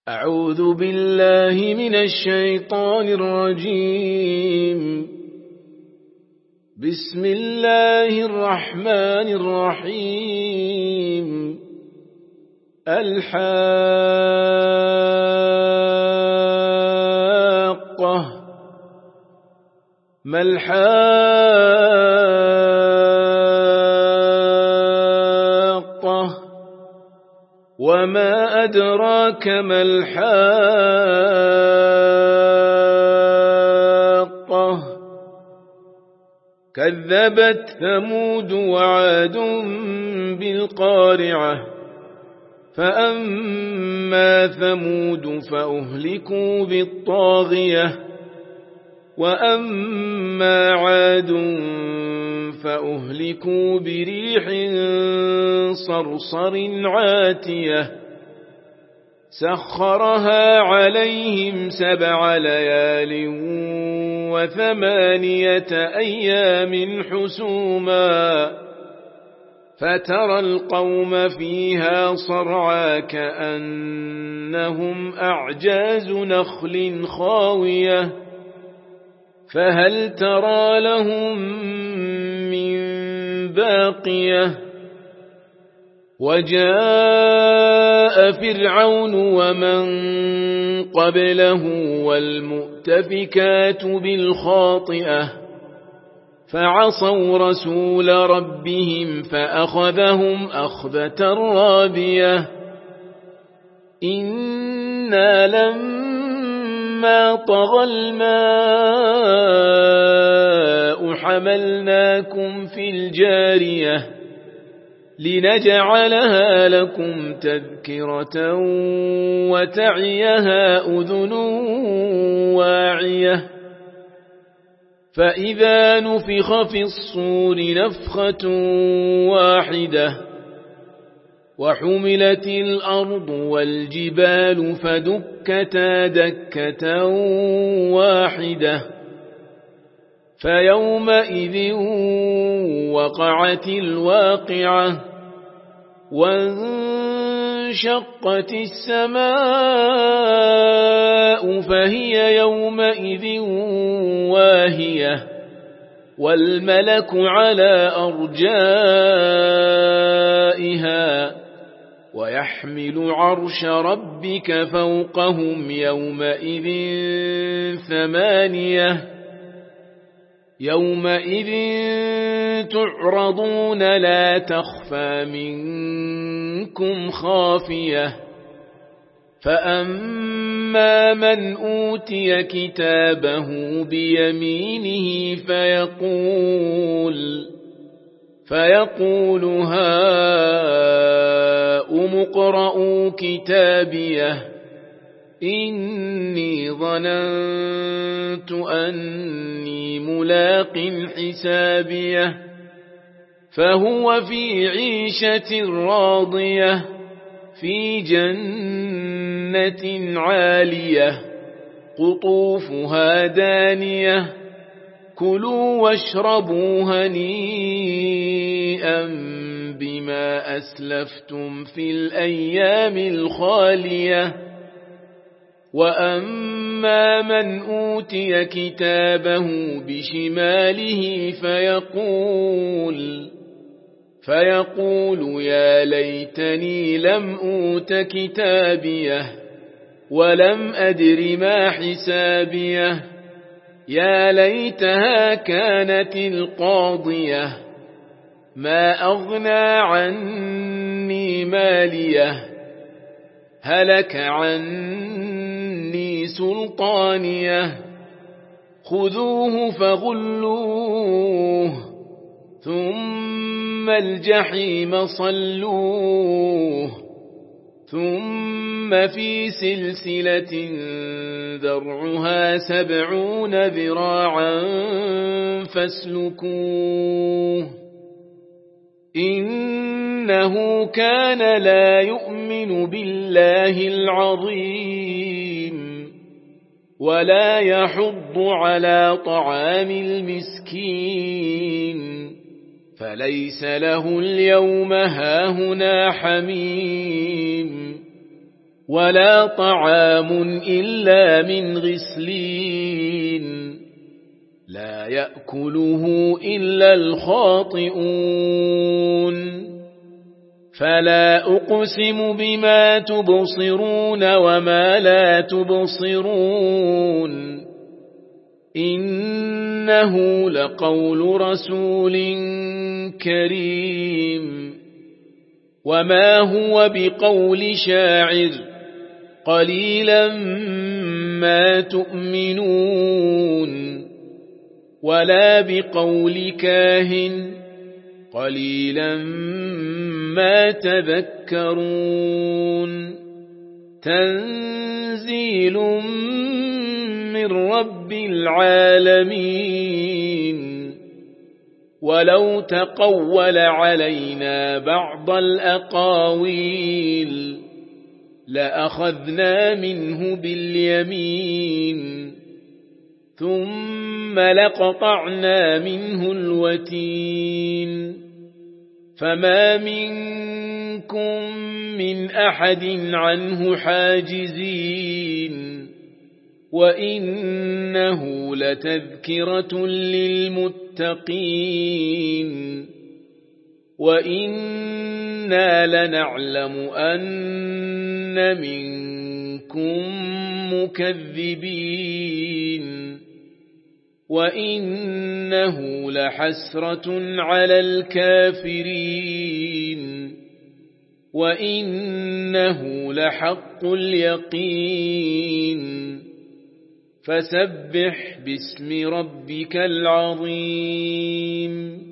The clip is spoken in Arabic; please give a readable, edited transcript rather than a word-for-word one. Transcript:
أعوذ بالله من الشيطان الرجيم. بسم الله الرحمن الرحيم. الحاقة. ما الحاقة؟ وما أدراك ما الحاقة؟ كذبت ثمود وعاد بالقارعة. فأما ثمود فأهلكوا بالطاغية، وأما عاد فأهلكوا بريح صرصر عاتية سخرها عليهم 7 ليال و8 أيام حسوما، فترى القوم فيها صرعى كأنهم أعجاز نخل خاوية، فهل ترى لهم من باقية؟ وجاء فرعون ومن قبله والمؤتفكات بالخاطئة، فعصوا رسول ربهم فأخذهم أخذة رابية. إنا لما طغى الماء حملناكم في الجارية لنجعلها لكم تذكرة وتعيها أذن واعية. فإذا نفخ في الصور نفخة واحدة، وحملت الأرض والجبال فدكتا دكة واحدة، فيومئذ وقعت الواقعة، وانشقت السماء فهي يومئذ واهية، والملك على أرجائها، ويحمل عرش ربك فوقهم يومئذ 8. يومئذ تعرضون لا تخفى منكم خافية. فأما من أوتي كتابه بيمينه فيقول هاؤم اقرءوا كتابيه إني ظننت أني ملاق حسابيه، فهو في عيشة راضية في جنة عالية قطوفها دانية. كلوا واشربوا هنيئا بما أسلفتم في الأيام الخالية. وأما من أوتي كتابه بشماله فيقول يا ليتني لم أوت كتابيه ولم أدر ما حسابيه، يا ليتها كانت القاضية ما أغنى عني ماليه، هلك عني سلطانيه. خذوه فغلوه ثم الجحيم صلوه، ثم في سلسلة ذرعها 70 ذراعا فاسلكوه. إنه كان لا يؤمن بالله العظيم ولا يحض على طعام المسكين، فليس له اليوم هاهنا حميم. ولا طعام إلا من غسلين لا يأكله إلا الخاطئون فلا أقسم بما تبصرون وما لا تبصرون إنه لقول رسول كريم وما هو بقول شاعر قليلا ما تؤمنون ولا بقول كاهن قليلا ما تذكرون تنزيل من رب العالمين ولو تقول علينا بعض الأقاويل لأخذنا منه باليمين ثم لقطعنا منه الوتين فما منكم من أحد عنه حاجزين وإنه لتذكرة للمتقين وإنا لنعلم أن منكم مكذبين وإنه لحسرة على الكافرين وإنه لحق اليقين فسبح باسم ربك العظيم